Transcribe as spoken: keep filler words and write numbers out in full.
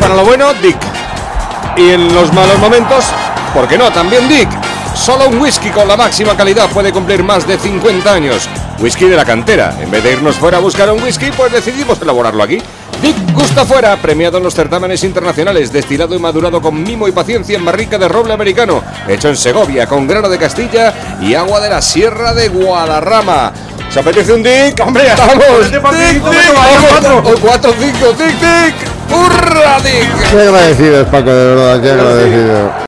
Para lo bueno, Dick. Y en los malos momentos, ¿por qué no? También Dick. Solo un whisky con la máxima calidad puede cumplir más de cincuenta años. Whisky de la cantera. En vez de irnos fuera a buscar un whisky, pues decidimos elaborarlo aquí. Dick Gusta Fuera, premiado en los certámenes internacionales, destilado y madurado con mimo y paciencia en barrica de roble americano, hecho en Segovia, con grano de Castilla y agua de la Sierra de Guadarrama. ¿Se apetece un Dick? ¡Hombre, vamos! ¡Dick, Dick! ¡Vamos! ¡Cuatro, cinco! ¡Dick, Dick! ¡Hurra, Dick! Qué agradecido es, Paco, de verdad, qué agradecido.